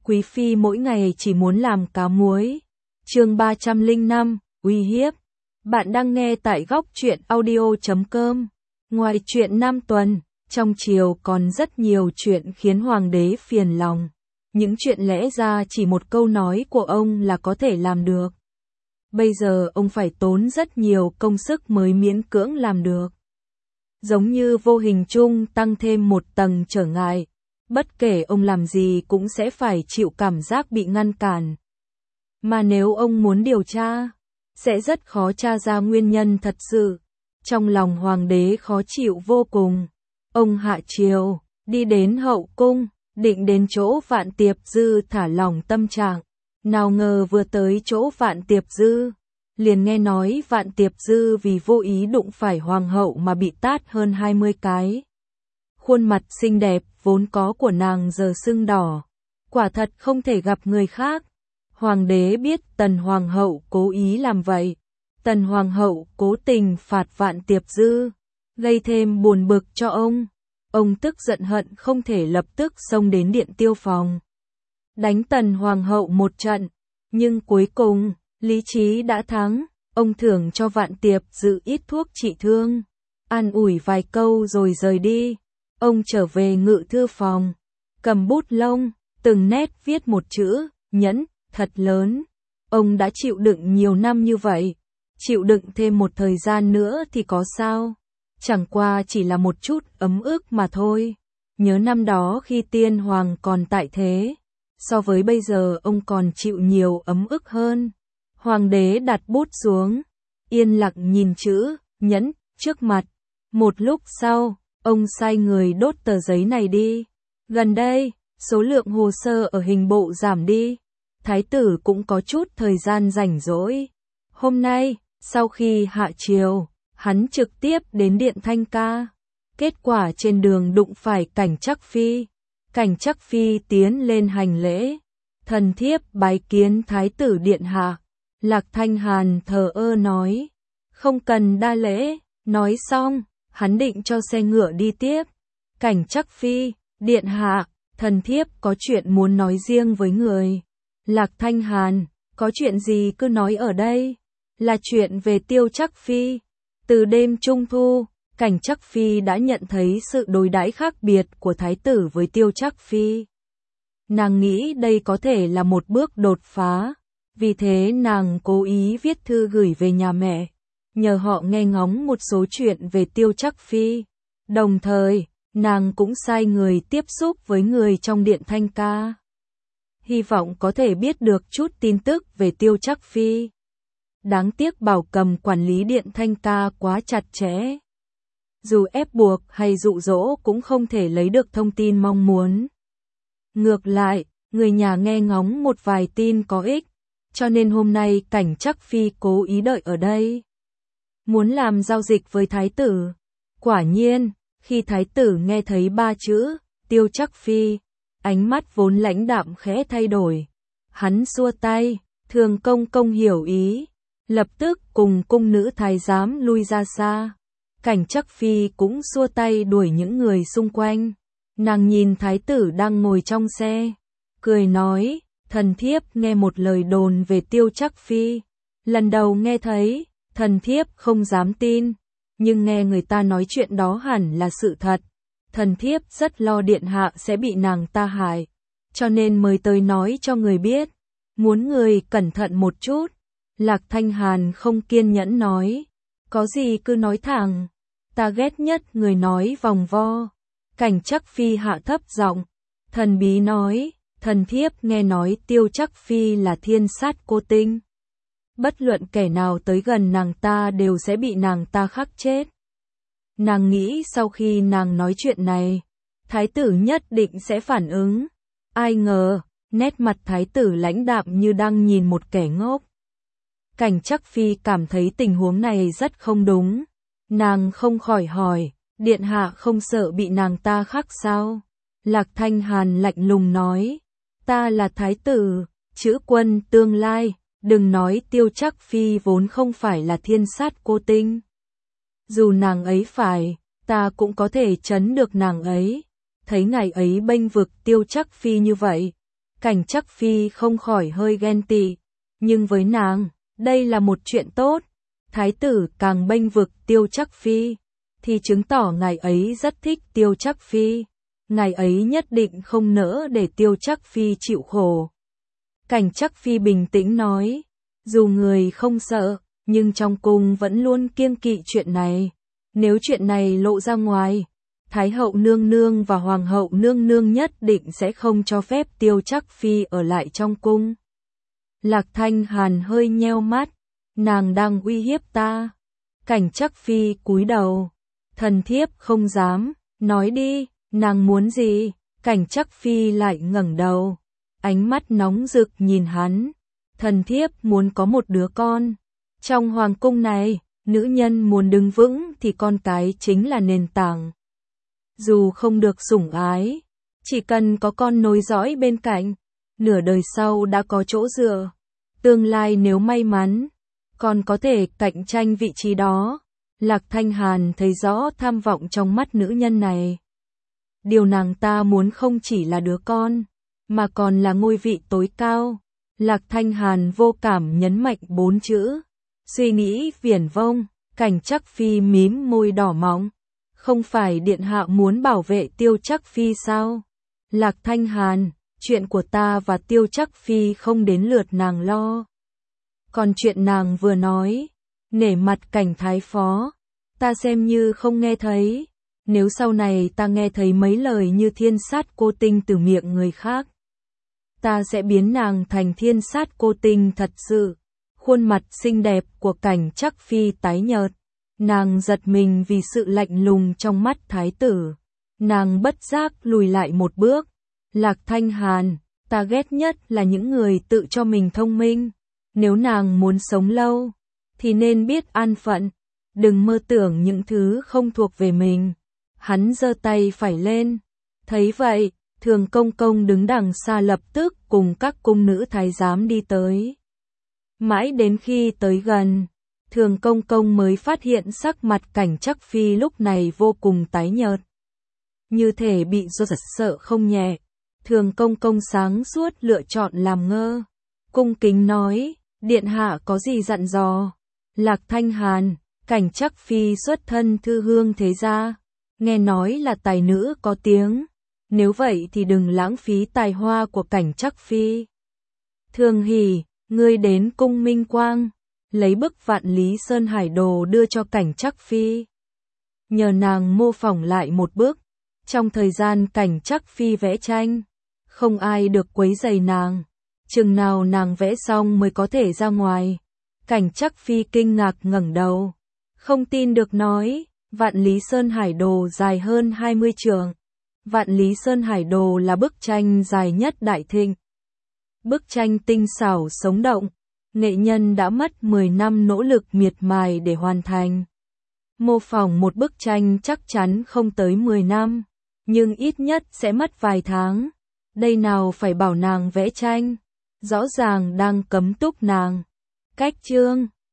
Quý phi mỗi ngày chỉ muốn làm cá muối. Chương 305, uy hiếp. Bạn đang nghe tại góc truyện audio.com. Ngoài chuyện Nam Tuần, trong triều còn rất nhiều chuyện khiến hoàng đế phiền lòng. Những chuyện lẽ ra chỉ một câu nói của ông là có thể làm được. Bây giờ ông phải tốn rất nhiều công sức mới miễn cưỡng làm được. Giống như vô hình chung tăng thêm một tầng trở ngại. Bất kể ông làm gì cũng sẽ phải chịu cảm giác bị ngăn cản. Mà nếu ông muốn điều tra, sẽ rất khó tra ra nguyên nhân thật sự. Trong lòng hoàng đế khó chịu vô cùng. Ông hạ triều, đi đến hậu cung, định đến chỗ Vạn Tiệp Dư thả lỏng tâm trạng. Nào ngờ vừa tới chỗ Vạn Tiệp Dư, liền nghe nói Vạn Tiệp Dư vì vô ý đụng phải hoàng hậu mà bị tát hơn 20 cái. Khuôn mặt xinh đẹp vốn có của nàng giờ sưng đỏ. Quả thật không thể gặp người khác. Hoàng đế biết Tần Hoàng hậu cố ý làm vậy. Tần Hoàng hậu cố tình phạt Vạn Tiệp Dư, gây thêm buồn bực cho ông. Ông tức giận hận không thể lập tức xông đến điện tiêu phòng. Đánh Tần Hoàng hậu một trận. Nhưng cuối cùng, lý trí đã thắng. Ông thưởng cho Vạn Tiệp Dư ít thuốc trị thương. An ủi vài câu rồi rời đi. Ông trở về ngự thư phòng, cầm bút lông, từng nét viết một chữ, nhẫn, thật lớn. Ông đã chịu đựng nhiều năm như vậy, chịu đựng thêm một thời gian nữa thì có sao? Chẳng qua chỉ là một chút ấm ức mà thôi. Nhớ năm đó khi tiên hoàng còn tại thế, so với bây giờ ông còn chịu nhiều ấm ức hơn. Hoàng đế đặt bút xuống, yên lặng nhìn chữ, nhẫn, trước mặt. Một lúc sau, ông sai người đốt tờ giấy này đi. Gần đây, số lượng hồ sơ ở hình bộ giảm đi. Thái tử cũng có chút thời gian rảnh rỗi. Hôm nay, sau khi hạ triều, hắn trực tiếp đến điện Thanh Ca. Kết quả trên đường đụng phải Cảnh Trắc Phi. Cảnh Trắc Phi tiến lên hành lễ. Thần thiếp bái kiến Thái tử điện hạ. Lạc Thanh Hàn thờ ơ nói. Không cần đa lễ. Nói xong, hắn định cho xe ngựa đi tiếp. Cảnh Trắc Phi, điện hạ, thần thiếp có chuyện muốn nói riêng với người. Lạc Thanh Hàn, có chuyện gì cứ nói ở đây. Là chuyện về Tiêu Trắc Phi. Từ đêm Trung Thu, Cảnh Trắc Phi đã nhận thấy sự đối đãi khác biệt của thái tử với Tiêu Trắc Phi. Nàng nghĩ đây có thể là một bước đột phá. Vì thế nàng cố ý viết thư gửi về nhà mẹ, nhờ họ nghe ngóng một số chuyện về Tiêu Trắc Phi. Đồng thời, nàng cũng sai người tiếp xúc với người trong điện Thanh Ca. Hy vọng có thể biết được chút tin tức về Tiêu Trắc Phi. Đáng tiếc Bảo Cầm quản lý điện Thanh Ca quá chặt chẽ. Dù ép buộc hay dụ dỗ cũng không thể lấy được thông tin mong muốn. Ngược lại, người nhà nghe ngóng một vài tin có ích, cho nên hôm nay Cảnh Trắc Phi cố ý đợi ở đây. Muốn làm giao dịch với thái tử. Quả nhiên, khi thái tử nghe thấy ba chữ, Tiêu Trắc Phi, ánh mắt vốn lãnh đạm khẽ thay đổi. Hắn xua tay, Thường công công hiểu ý, lập tức cùng cung nữ thái giám lui ra xa. Cảnh Trắc Phi cũng xua tay đuổi những người xung quanh. Nàng nhìn thái tử đang ngồi trong xe, cười nói, thần thiếp nghe một lời đồn về Tiêu Trắc Phi. Lần đầu nghe thấy, thần thiếp không dám tin, nhưng nghe người ta nói chuyện đó hẳn là sự thật. Thần thiếp rất lo điện hạ sẽ bị nàng ta hại, cho nên mới tới nói cho người biết, muốn người cẩn thận một chút. Lạc Thanh Hàn không kiên nhẫn nói, có gì cứ nói thẳng, ta ghét nhất người nói vòng vo. Cảnh Trắc Phi hạ thấp giọng, thần bí nói, thần thiếp nghe nói Tiêu Trắc Phi là thiên sát cô tinh. Bất luận kẻ nào tới gần nàng ta đều sẽ bị nàng ta khắc chết. Nàng nghĩ sau khi nàng nói chuyện này, thái tử nhất định sẽ phản ứng. Ai ngờ, nét mặt thái tử lãnh đạm như đang nhìn một kẻ ngốc. Cảnh Trắc Phi cảm thấy tình huống này rất không đúng. Nàng không khỏi hỏi, điện hạ không sợ bị nàng ta khắc sao? Lạc Thanh Hàn lạnh lùng nói, ta là thái tử, chữ quân tương lai. Đừng nói Tiêu Trắc Phi vốn không phải là thiên sát cô tinh. Dù nàng ấy phải, ta cũng có thể trấn được nàng ấy. Thấy ngài ấy bênh vực Tiêu Trắc Phi như vậy, Cảnh Trắc Phi không khỏi hơi ghen tị, nhưng với nàng, đây là một chuyện tốt. Thái tử càng bênh vực Tiêu Trắc Phi, thì chứng tỏ ngài ấy rất thích Tiêu Trắc Phi. Ngài ấy nhất định không nỡ để Tiêu Trắc Phi chịu khổ. Cảnh Trắc Phi bình tĩnh nói, dù người không sợ, nhưng trong cung vẫn luôn kiêng kỵ chuyện này. Nếu chuyện này lộ ra ngoài, Thái hậu nương nương và Hoàng hậu nương nương nhất định sẽ không cho phép Tiêu Trắc Phi ở lại trong cung. Lạc Thanh Hàn hơi nheo mắt, nàng đang uy hiếp ta. Cảnh Trắc Phi cúi đầu, thần thiếp không dám, nói đi, nàng muốn gì? Cảnh Trắc Phi lại ngẩng đầu, ánh mắt nóng rực nhìn hắn. Thần thiếp muốn có một đứa con. Trong hoàng cung này, nữ nhân muốn đứng vững thì con cái chính là nền tảng. Dù không được sủng ái, chỉ cần có con nối dõi bên cạnh, nửa đời sau đã có chỗ dựa. Tương lai nếu may mắn, còn có thể cạnh tranh vị trí đó. Lạc Thanh Hàn thấy rõ tham vọng trong mắt nữ nhân này. Điều nàng ta muốn không chỉ là đứa con, mà còn là ngôi vị tối cao. Lạc Thanh Hàn vô cảm nhấn mạnh 4 chữ. Suy nghĩ viển vông, Cảnh Trắc Phi mím môi đỏ mọng. Không phải điện hạ muốn bảo vệ Tiêu Trắc Phi sao? Lạc Thanh Hàn, chuyện của ta và Tiêu Trắc Phi không đến lượt nàng lo. Còn chuyện nàng vừa nói, nể mặt Cảnh Thái Phó, ta xem như không nghe thấy. Nếu sau này ta nghe thấy mấy lời như thiên sát cô tinh từ miệng người khác, ta sẽ biến nàng thành thiên sát cô tinh thật sự. Khuôn mặt xinh đẹp của Cảnh Trắc Phi tái nhợt. Nàng giật mình vì sự lạnh lùng trong mắt thái tử. Nàng bất giác lùi lại một bước. Lạc Thanh Hàn, ta ghét nhất là những người tự cho mình thông minh. Nếu nàng muốn sống lâu, thì nên biết an phận. Đừng mơ tưởng những thứ không thuộc về mình. Hắn giơ tay phải lên. Thấy vậy, Thường Công Công đứng đằng xa lập tức cùng các cung nữ thái giám đi tới. Mãi đến khi tới gần, Thường Công Công mới phát hiện sắc mặt Cảnh Trắc Phi lúc này vô cùng tái nhợt. Như thể bị giật sợ không nhẹ. Thường Công Công sáng suốt lựa chọn làm ngơ. Cung kính nói, điện hạ có gì dặn dò? Lạc Thanh Hàn, Cảnh Trắc Phi xuất thân thư hương thế gia. Nghe nói là tài nữ có tiếng. Nếu vậy thì đừng lãng phí tài hoa của Cảnh Trắc Phi. Thường Hỷ, ngươi đến cung Minh Quang, lấy bức Vạn Lý Sơn Hải Đồ đưa cho Cảnh Trắc Phi. Nhờ nàng mô phỏng lại một bức, trong thời gian Cảnh Trắc Phi vẽ tranh, không ai được quấy rầy nàng. Chừng nào nàng vẽ xong mới có thể ra ngoài. Cảnh Trắc Phi kinh ngạc ngẩng đầu, không tin được nói, Vạn Lý Sơn Hải Đồ dài hơn 20 trượng. Vạn Lý Sơn Hải Đồ là bức tranh dài nhất Đại Thịnh. Bức tranh tinh xảo sống động, nghệ nhân đã mất 10 năm nỗ lực miệt mài để hoàn thành. Mô phỏng một bức tranh chắc chắn không tới 10 năm, nhưng ít nhất sẽ mất vài tháng. Đây nào phải bảo nàng vẽ tranh, rõ ràng đang cấm túc nàng. Cách chương